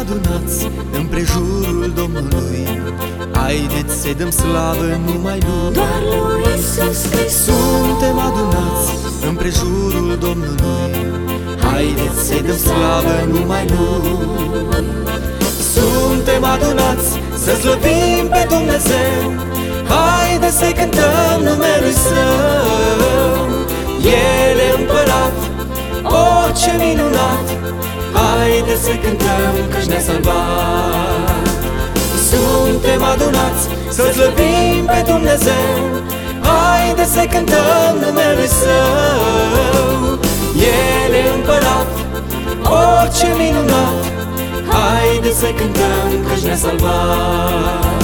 adunați împrejurul Domnului, haideți să-i dăm slavă numai Lui. Doar lui Iisus Hristos. Suntem adunați împrejurul Domnului, haideți să-i dăm slavă numai Lui. Suntem adunați să slăvim pe Dumnezeu, haideți să-i cântăm numele Său. El e împărat, o, ce minunat, haideți să cântăm că-și ne-a salvat. Suntem adunați să slăvim pe Dumnezeu, haideți să cântăm numele Său. El e împărat, o, ce minunat, haideți să cântăm că-și ne-a salvat.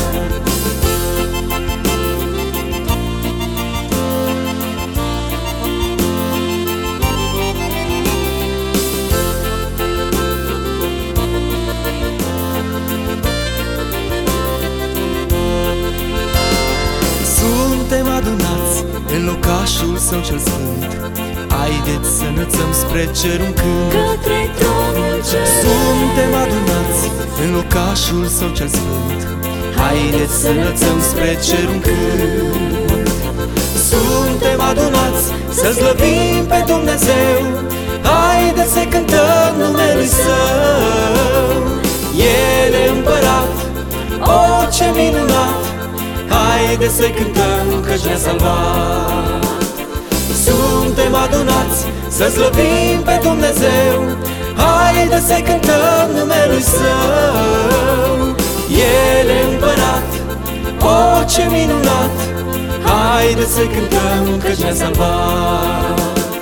Suntem adunați în locașul Său cel Sfânt, haideți să înălțăm spre cer un cânt. Către tronul cer. Suntem adunați în locașul Său cel Sfânt, haideți să înălțăm spre cer un cânt. Suntem adunați să slăvim pe Dumnezeu, haideți să cântăm numele Său. El e împărat, o, ce minunat, haideți să cântăm că-și ne-a salvat. Suntem adunați să slăvim pe Dumnezeu, haideți să cântăm numele Său. El e împărat, o, ce minunat, haideți să cântăm că-și ne-a salvat.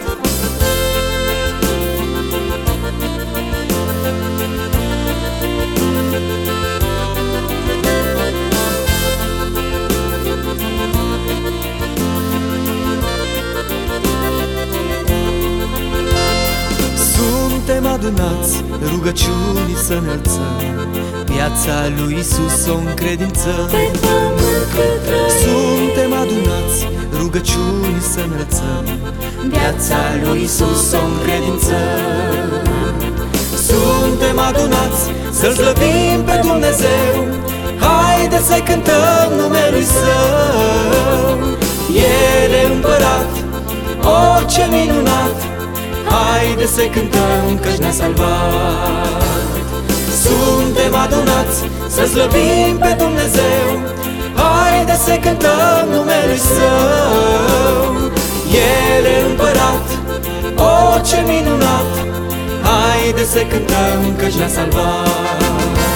Suntem adunați rugăciunii să înălțăm, viața lui Iisus o încredințăm. Pe pământ cât trăim. Suntem adunați rugăciunii să înălțăm, viața lui Iisus o încredințăm. Suntem adunați să-L slăvim pe Dumnezeu, haideți să-i cântăm numele Său. El e împărat, o, ce minunat, haideți să cântăm că-și ne-a salvat. Suntem adunați să slăvim pe Dumnezeu, haideți să cântăm numele Său. El e împărat, o, ce minunat, haideți să cântăm că-și ne-a salvat.